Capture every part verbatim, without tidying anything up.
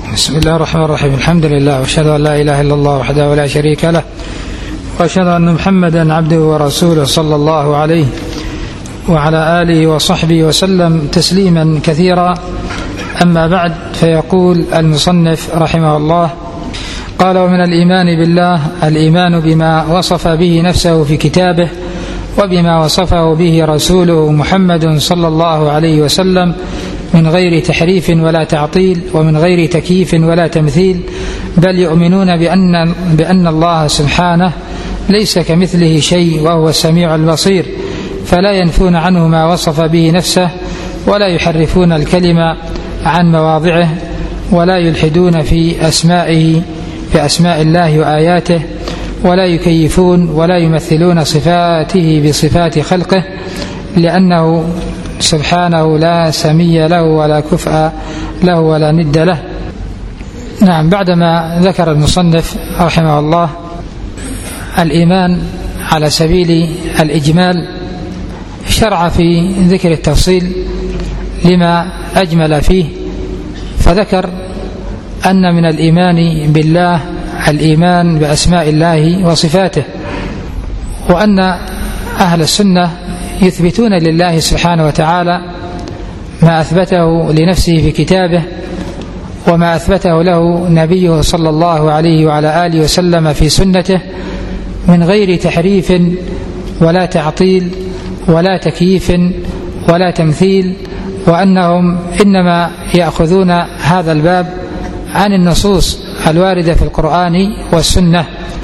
بسم الله الرحمن الرحيم. الحمد لله وأشهد أن لا إله إلا الله وحده لا شريك له، وأشهد أن محمدا عبده ورسوله صلى الله عليه وعلى آله وصحبه وسلم تسليما كثيرا. أما بعد، فيقول المصنف رحمه الله: قال: ومن الإيمان بالله الإيمان بما وصف به نفسه في كتابه وبما وصفه به رسوله محمد صلى الله عليه وسلم من غير تحريف ولا تعطيل ومن غير تكييف ولا تمثيل، بل يؤمنون بأن, بأن الله سبحانه ليس كمثله شيء وهو السميع البصير، فلا ينفون عنه ما وصف به نفسه ولا يحرفون الكلمة عن مواضعه ولا يلحدون في أسمائه في أسماء الله وآياته ولا يكيفون ولا يمثلون صفاته بصفات خلقه، لأنه سبحانه لا سمي له ولا كفء له ولا ند له. نعم، بعدما ذكر المصنف رحمه الله الإيمان على سبيل الإجمال، شرع في ذكر التفصيل لما أجمل فيه، فذكر أن من الإيمان بالله الإيمان بأسماء الله وصفاته، وأن أهل السنة يثبتون لله سبحانه وتعالى ما أثبته لنفسه في كتابه وما أثبته له نبيه صلى الله عليه وعلى آله وسلم في سنته من غير تحريف ولا تعطيل ولا تكييف ولا تمثيل، وأنهم إنما يأخذون هذا الباب عن النصوص الواردة في القرآن والسنة.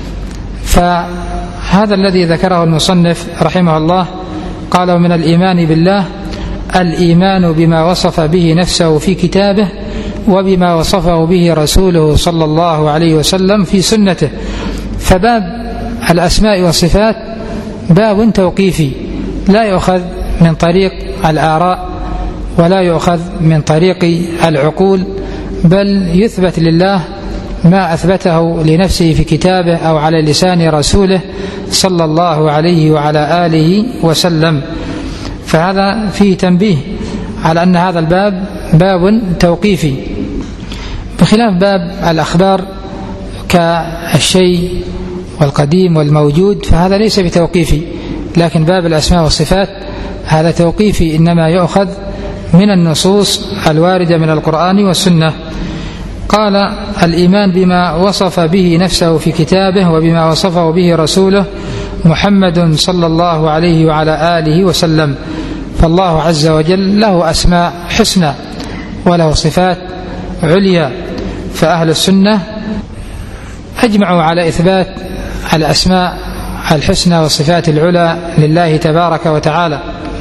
فهذا الذي ذكره المصنف رحمه الله، قال: من الإيمان بالله الإيمان بما وصف به نفسه في كتابه وبما وصفه به رسوله صلى الله عليه وسلم في سنته. فباب الأسماء والصفات باب توقيفي، لا يؤخذ من طريق الآراء ولا يؤخذ من طريق العقول، بل يثبت لله ما أثبته لنفسه في كتابه أو على لسان رسوله صلى الله عليه وعلى آله وسلم. فهذا فيه تنبيه على أن هذا الباب باب توقيفي، بخلاف باب الأخبار كالشيء والقديم والموجود، فهذا ليس بتوقيفي. لكن باب الأسماء والصفات هذا توقيفي، إنما يؤخذ من النصوص الواردة من القرآن والسنة. قال: الإيمان بما وصف به نفسه في كتابه وبما وصفه به رسوله محمد صلى الله عليه وعلى آله وسلم. فالله عز وجل له أسماء حسنى وله صفات عليا، فأهل السنة أجمعوا على إثبات الأسماء الحسنى والصفات العلى لله تبارك وتعالى،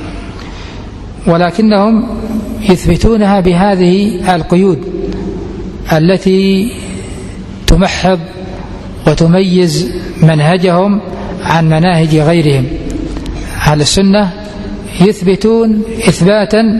ولكنهم يثبتونها بهذه القيود التي تمحض وتميز منهجهم عن مناهج غيرهم. أهل السنة يثبتون إثباتا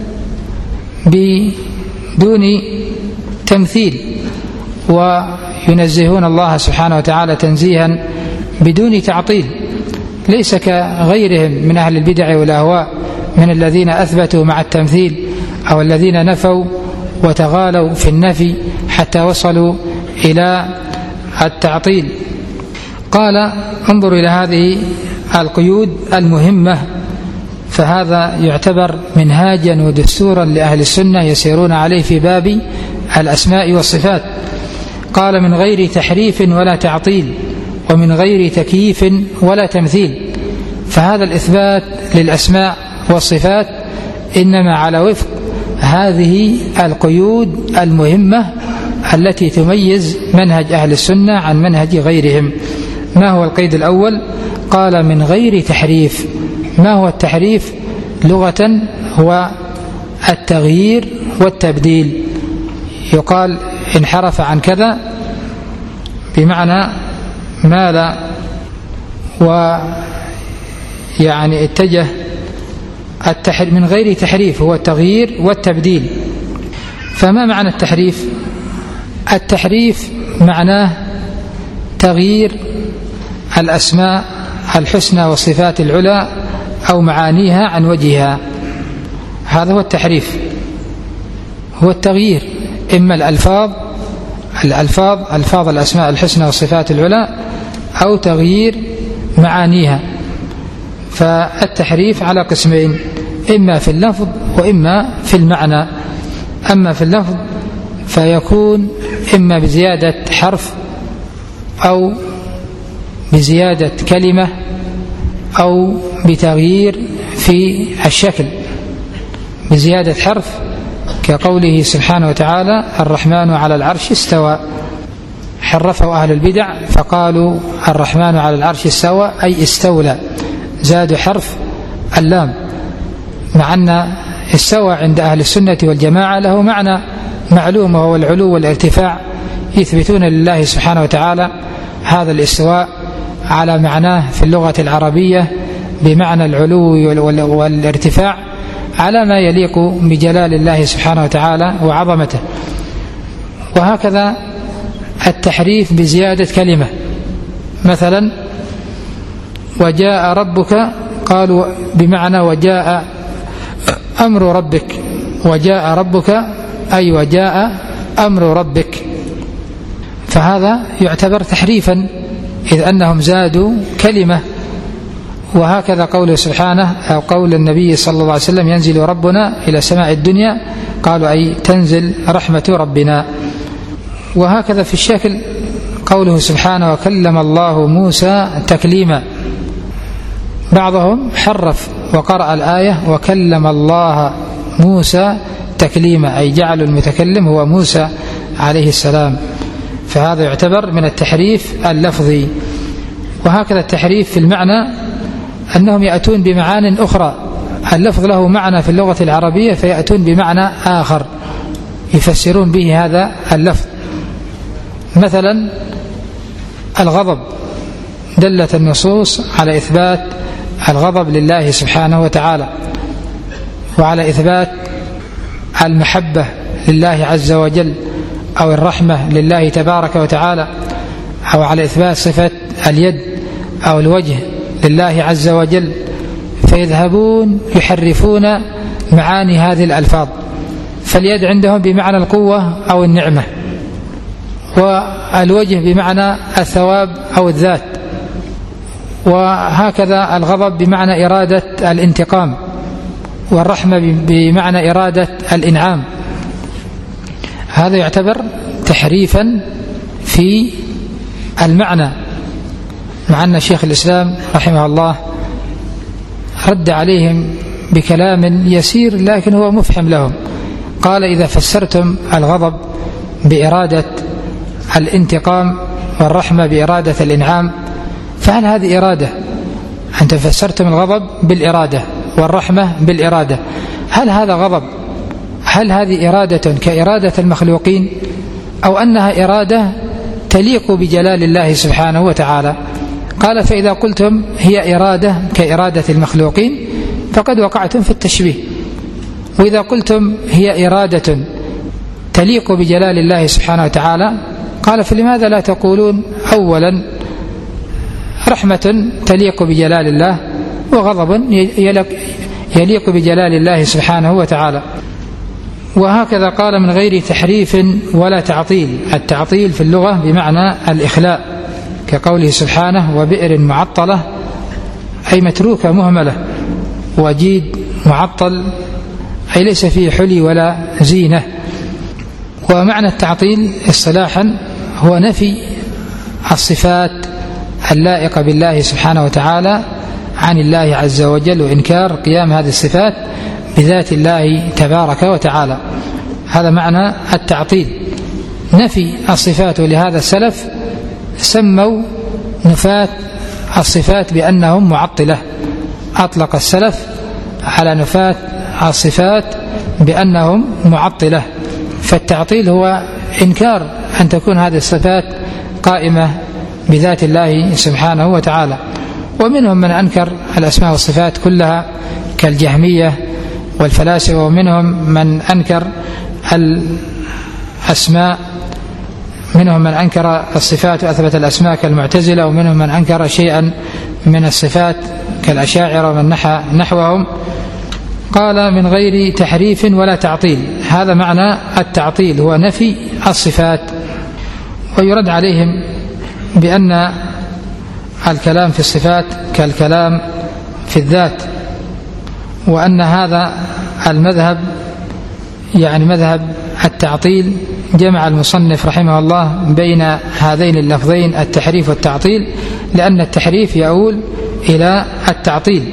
بدون تمثيل، وينزهون الله سبحانه وتعالى تنزيها بدون تعطيل، ليس كغيرهم من أهل البدع والأهواء من الذين أثبتوا مع التمثيل أو الذين نفوا وتغالوا في النفي حتى وصلوا إلى التعطيل. قال: انظروا إلى هذه القيود المهمة، فهذا يعتبر منهاجا ودستورا لأهل السنة يسيرون عليه في باب الأسماء والصفات. قال: من غير تحريف ولا تعطيل ومن غير تكييف ولا تمثيل. فهذا الإثبات للأسماء والصفات إنما على وفق هذه القيود المهمة التي تميز منهج أهل السنة عن منهج غيرهم. ما هو القيد الأول؟ قال: من غير تحريف. ما هو التحريف لغة؟ هو التغيير والتبديل. يقال انحرف عن كذا بمعنى مال ويعني اتجه. التحريف من غير تحريف هو التغيير والتبديل. فما معنى التحريف؟ التحريف معناه تغيير الأسماء الحسنى والصفات العلى أو معانيها عن وجهها، هذا هو التحريف، هو التغيير، إما الألفاظ الألفاظ ألفاظ الأسماء الحسنى والصفات العلى أو تغيير معانيها. فالتحريف على قسمين، إما في اللفظ وإما في المعنى. أما في اللفظ فيكون إما بزيادة حرف أو بزيادة كلمة أو بتغيير في الشكل، بزيادة حرف كقوله سبحانه وتعالى الرحمن على العرش استوى، حرفه أهل البدع فقالوا الرحمن على العرش استوى أي استولى، زادوا حرف اللام، مع أن استوى عند أهل السنة والجماعة له معنى معلوم وهو العلو والارتفاع، يثبتون لله سبحانه وتعالى هذا الاستواء على معناه في اللغة العربية بمعنى العلو والارتفاع على ما يليق بجلال الله سبحانه وتعالى وعظمته. وهكذا التحريف بزيادة كلمة، مثلا وجاء ربك قالوا بمعنى وجاء أمر ربك، وجاء ربك أي وجاء أمر ربك، فهذا يعتبر تحريفا إذ أنهم زادوا كلمة. وهكذا قوله سبحانه أو قول النبي صلى الله عليه وسلم ينزل ربنا إلى سماء الدنيا، قالوا أي تنزل رحمة ربنا. وهكذا في الشكل قوله سبحانه وكلم الله موسى تكليما، بعضهم حرف وقرأ الآية وكلم الله موسى تكليما أي جعل المتكلم هو موسى عليه السلام، فهذا يعتبر من التحريف اللفظي. وهكذا التحريف في المعنى أنهم يأتون بمعان أخرى، اللفظ له معنى في اللغة العربية فيأتون بمعنى آخر يفسرون به هذا اللفظ. مثلا الغضب، دلت النصوص على إثبات الغضب لله سبحانه وتعالى، وعلى إثبات المحبة لله عز وجل أو الرحمة لله تبارك وتعالى، أو على إثبات صفة اليد أو الوجه لله عز وجل، فيذهبون يحرفون معاني هذه الألفاظ. فاليد عندهم بمعنى القوة أو النعمة، والوجه بمعنى الثواب أو الذات، وهكذا الغضب بمعنى إرادة الانتقام، والرحمة بمعنى إرادة الإنعام. هذا يعتبر تحريفا في المعنى، مع أن شيخ الإسلام رحمه الله رد عليهم بكلام يسير لكن هو مفهم لهم. قال إذا فسرتم الغضب بإرادة الانتقام والرحمة بإرادة الإنعام فهل هذه إرادة؟ أنت فسرتم الغضب بالإرادة والرحمة بالإرادة، هل هذا غضب؟ هل هذه إرادة كإرادة المخلوقين أو أنها إرادة تليق بجلال الله سبحانه وتعالى؟ قال فإذا قلتم هي إرادة كإرادة المخلوقين فقد وقعتم في التشبيه، وإذا قلتم هي إرادة تليق بجلال الله سبحانه وتعالى قال فلماذا لا تقولون أولا رحمة تليق بجلال الله وغضب يليق بجلال الله سبحانه وتعالى. وهكذا قال من غير تحريف ولا تعطيل، التعطيل في اللغة بمعنى الإخلاء، كقوله سبحانه وبئر معطلة أي متروكة مهملة، وجيد معطل أي ليس فيه حلي ولا زينة. ومعنى التعطيل اصطلاحا هو نفي الصفات اللائقة بالله سبحانه وتعالى عن الله عز وجل، وإنكار قيام هذه الصفات بذات الله تبارك وتعالى. هذا معنى التعطيل، نفي الصفات. ولهذا السلف سموا نفاة الصفات بأنهم معطلة، أطلق السلف على نفاة الصفات بأنهم معطلة. فالتعطيل هو إنكار أن تكون هذه الصفات قائمة بذات الله سبحانه وتعالى. ومنهم من أنكر الأسماء والصفات كلها كالجهمية والفلاسفة، ومنهم من أنكر الأسماء، منهم من أنكر الصفات وأثبت الأسماء كالمعتزلة، ومنهم من أنكر شيئا من الصفات كالأشاعرة ومن نحوهم. قال من غير تحريف ولا تعطيل، هذا معنى التعطيل هو نفي الصفات. ويرد عليهم بأن الكلام في الصفات كالكلام في الذات، وأن هذا المذهب يعني مذهب التعطيل جمع المصنف رحمه الله بين هذين اللفظين التحريف والتعطيل، لأن التحريف يؤول إلى التعطيل.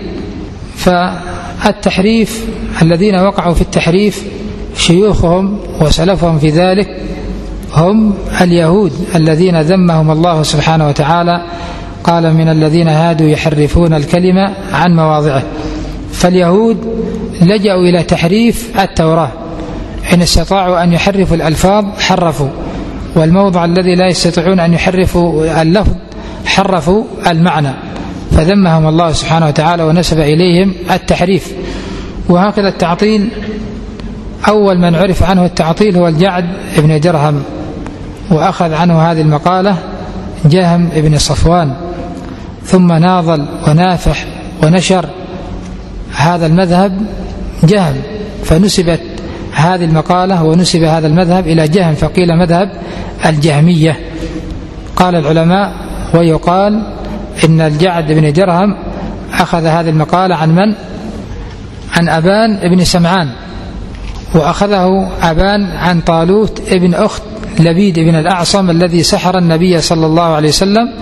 فالتحريف الذين وقعوا في التحريف شيوخهم وسلفهم في ذلك هم اليهود الذين ذمهم الله سبحانه وتعالى، قال من الذين هادوا يحرفون الكلمة عن مواضعه. فاليهود لجأوا إلى تحريف التوراة، إن استطاعوا أن يحرفوا الألفاظ حرفوا، والموضع الذي لا يستطيعون أن يحرفوا اللفظ حرفوا المعنى، فذمهم الله سبحانه وتعالى ونسب إليهم التحريف. وهكذا التعطيل، أول من عرف عنه التعطيل هو الجعد بن درهم، وأخذ عنه هذه المقالة جهم بن صفوان، ثم ناضل ونافح ونشر هذا المذهب جهم، فنسبت هذه المقالة ونسب هذا المذهب إلى جهم، فقيل مذهب الجهمية. قال العلماء ويقال إن الجعد بن درهم أخذ هذه المقالة عن من؟ عن أبان بن سمعان، وأخذه أبان عن طالوت ابن أخت لبيد بن الأعصم الذي سحر النبي صلى الله عليه وسلم،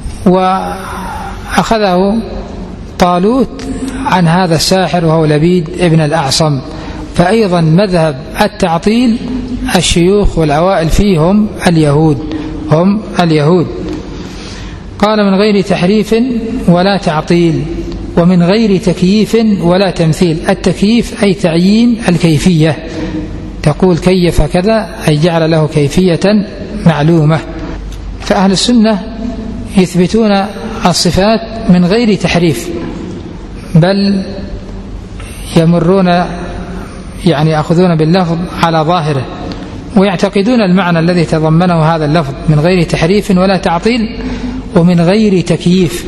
وأخذه طالوت عن هذا الساحر وهو لبيد ابن الأعصم. فأيضا مذهب التعطيل الشيوخ والأوائل فيهم اليهود، هم اليهود. قال من غير تحريف ولا تعطيل، ومن غير تكييف ولا تمثيل. التكييف أي تعيين الكيفية، تقول كيف كذا أي جعل له كيفية معلومة. فأهل السنة يثبتون الصفات من غير تحريف، بل يمرون يعني يأخذون باللفظ على ظاهره، ويعتقدون المعنى الذي تضمنه هذا اللفظ من غير تحريف ولا تعطيل ومن غير تكييف.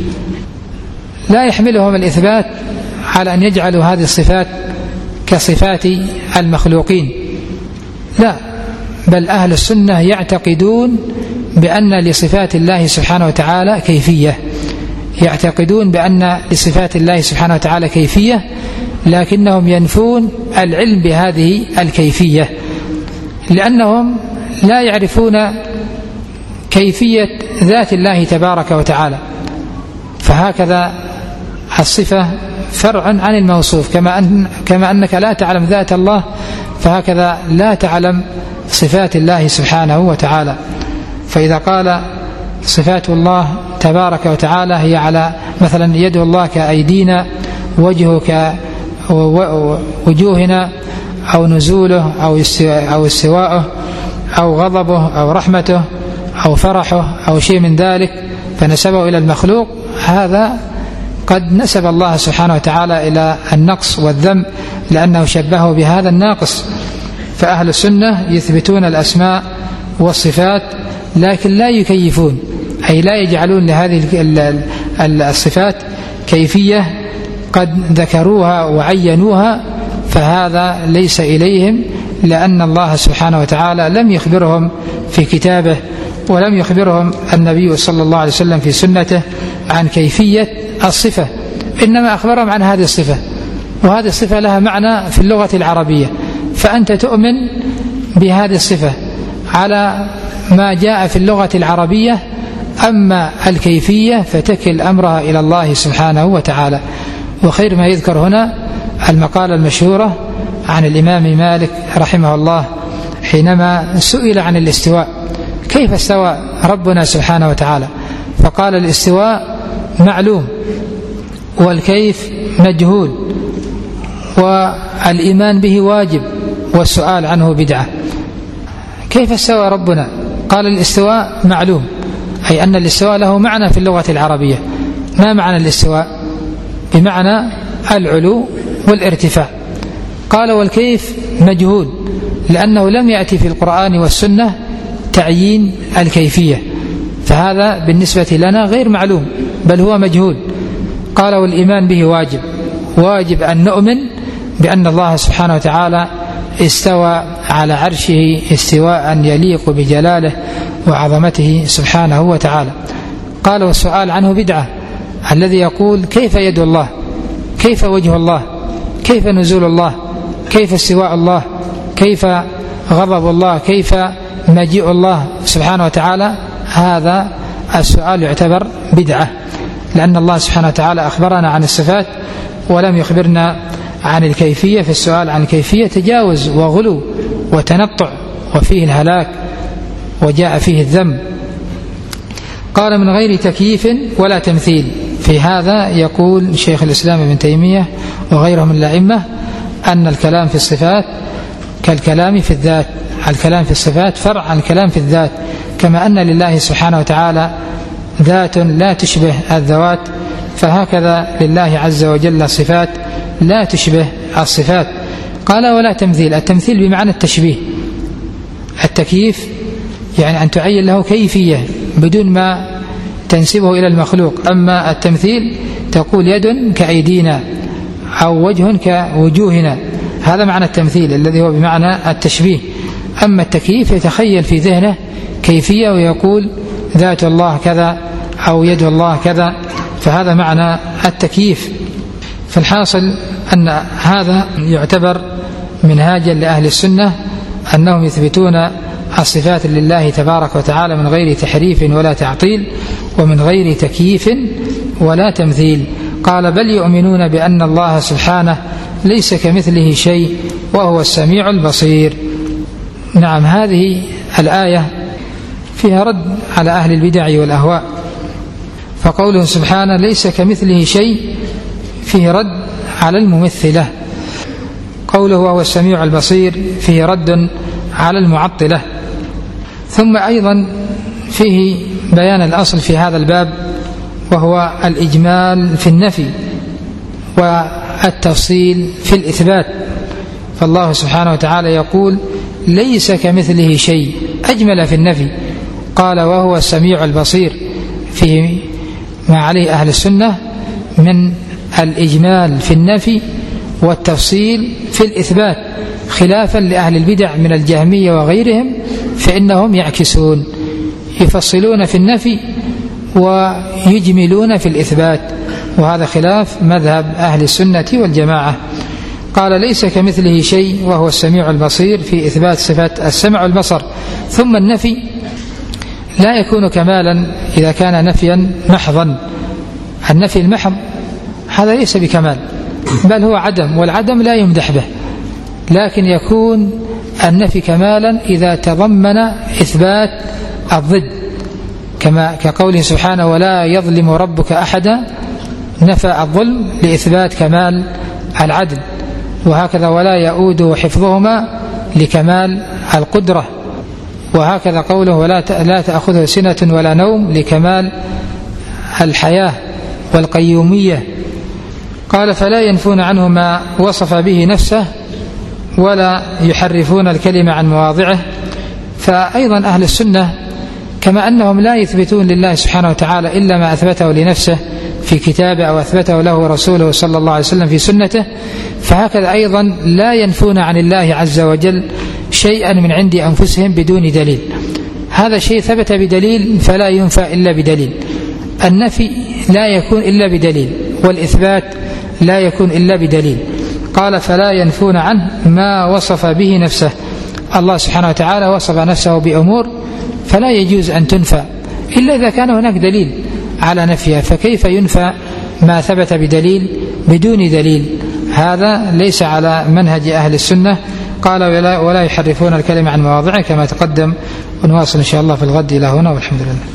لا يحملهم الإثبات على أن يجعلوا هذه الصفات كصفات المخلوقين، لا، بل أهل السنة يعتقدون بأن لصفات الله سبحانه وتعالى كيفية، يعتقدون بأن لصفات الله سبحانه وتعالى كيفية، لكنهم ينفون العلم بهذه الكيفية، لأنهم لا يعرفون كيفية ذات الله تبارك وتعالى. فهكذا الصفة فرع عن الموصوف، كما أن كما أنك لا تعلم ذات الله، فهكذا لا تعلم صفات الله سبحانه وتعالى. فإذا قال صفات الله تبارك وتعالى هي على مثلا يد الله كأيدينا، وجهه كوجوهنا، أو نزوله أو استواءه أو غضبه أو رحمته أو فرحه أو شيء من ذلك، فنسبه إلى المخلوق، هذا قد نسب الله سبحانه وتعالى إلى النقص والذم، لأنه شبهه بهذا الناقص. فأهل السنة يثبتون الأسماء والصفات، لكن لا يكيفون، أي لا يجعلون لهذه الصفات كيفية قد ذكروها وعينوها، فهذا ليس إليهم، لأن الله سبحانه وتعالى لم يخبرهم في كتابه، ولم يخبرهم النبي صلى الله عليه وسلم في سنته عن كيفية الصفة، إنما أخبرهم عن هذه الصفة، وهذه الصفة لها معنى في اللغة العربية، فأنت تؤمن بهذه الصفة على ما جاء في اللغة العربية، أما الكيفية فتكل أمرها إلى الله سبحانه وتعالى. وخير ما يذكر هنا المقالة المشهورة عن الإمام مالك رحمه الله حينما سئل عن الاستواء، كيف استوى ربنا سبحانه وتعالى؟ فقال الاستواء معلوم والكيف مجهول، والإيمان به واجب والسؤال عنه بدعة. كيف استوى ربنا؟ قال الاستواء معلوم، أي أن الاستواء له معنى في اللغة العربية. ما معنى الاستواء؟ بمعنى العلو والارتفاع. قال والكيف مجهول، لأنه لم يأتي في القرآن والسنة تعيين الكيفية، فهذا بالنسبة لنا غير معلوم بل هو مجهول. قال والإيمان به واجب، واجب أن نؤمن بأن الله سبحانه وتعالى استوى على عرشه استواء يليق بجلاله وعظمته سبحانه وتعالى. قال والسؤال عنه بدعة، الذي يقول كيف يد الله، كيف وجه الله، كيف نزول الله، كيف استواء الله، كيف غضب الله، كيف مجيء الله سبحانه وتعالى، هذا السؤال يعتبر بدعة، لأن الله سبحانه وتعالى أخبرنا عن الصفات ولم يخبرنا عن الكيفية، في السؤال عن الكيفية تجاوز وغلو وتنطع وفيه الهلاك وجاء فيه الذم. قال من غير تكييف ولا تمثيل. في هذا يقول شيخ الإسلام ابن تيمية وغيره من الأئمة أن الكلام في الصفات كالكلام في الذات، الكلام في الصفات فرع عن الكلام في الذات، كما أن لله سبحانه وتعالى ذات لا تشبه الذوات، فهكذا لله عز وجل صفات لا تشبه الصفات. قال ولا تمثيل، التمثيل بمعنى التشبيه، التكييف يعني أن تعين له كيفية بدون ما تنسبه إلى المخلوق. أما التمثيل تقول يد كأيدينا أو وجه كوجوهنا، هذا معنى التمثيل الذي هو بمعنى التشبيه. أما التكييف يتخيل في ذهنه كيفية ويقول ذات الله كذا أو يد الله كذا، فهذا معنى التكييف. فالحاصل أن هذا يعتبر منهاجا لأهل السنة أنهم يثبتون الصفات لله تبارك وتعالى من غير تحريف ولا تعطيل ومن غير تكييف ولا تمثيل. قال بل يؤمنون بأن الله سبحانه ليس كمثله شيء وهو السميع البصير. نعم، هذه الآية فيها رد على أهل البدع والأهواء، فقوله سبحانه ليس كمثله شيء فيه رد على الممثلة، قوله وهو السميع البصير فيه رد على المعطلة. ثم أيضا فيه بيان الأصل في هذا الباب وهو الإجمال في النفي والتفصيل في الإثبات. فالله سبحانه وتعالى يقول ليس كمثله شيء، أجمل في النفي، قال وهو السميع البصير، فيه ما عليه أهل السنة من الإجمال في النفي والتفصيل في الإثبات، خلافا لأهل البدع من الجهمية وغيرهم، فإنهم يعكسون، يفصلون في النفي ويجملون في الإثبات، وهذا خلاف مذهب أهل السنة والجماعة. قال ليس كمثله شيء وهو السميع البصير في إثبات صفات السمع والبصر. ثم النفي لا يكون كمالا إذا كان نفيا محضا، النفي المحض هذا ليس بكمال بل هو عدم، والعدم لا يمدح به، لكن يكون النفي كمالا إذا تضمن إثبات الضد، كما كقوله سبحانه ولا يظلم ربك أحدا، نفى الظلم لإثبات كمال العدل، وهكذا ولا يؤود حفظهما لكمال القدرة، وهكذا قوله ولا لا تأخذه سنة ولا نوم لكمال الحياة والقيومية. قال فلا ينفون عنه ما وصف به نفسه ولا يحرفون الكلمة عن مواضعه. فأيضا أهل السنة كما أنهم لا يثبتون لله سبحانه وتعالى إلا ما أثبته لنفسه في كتابه أو أثبته له رسوله صلى الله عليه وسلم في سنته، فهكذا أيضا لا ينفون عن الله عز وجل شيئا من عند أنفسهم بدون دليل، هذا شيء ثبت بدليل فلا ينفى إلا بدليل. النفي لا يكون إلا بدليل، والإثبات لا يكون إلا بدليل. قال فلا ينفون عنه ما وصف به نفسه، الله سبحانه وتعالى وصف نفسه بأمور فلا يجوز أن تنفى إلا إذا كان هناك دليل على نفيها، فكيف ينفى ما ثبت بدليل بدون دليل؟ هذا ليس على منهج أهل السنة. قال ولا, ولا يحرفون الكلمة عن مواضعه كما تقدم، ونواصل إن شاء الله في الغد إلى هنا، والحمد لله.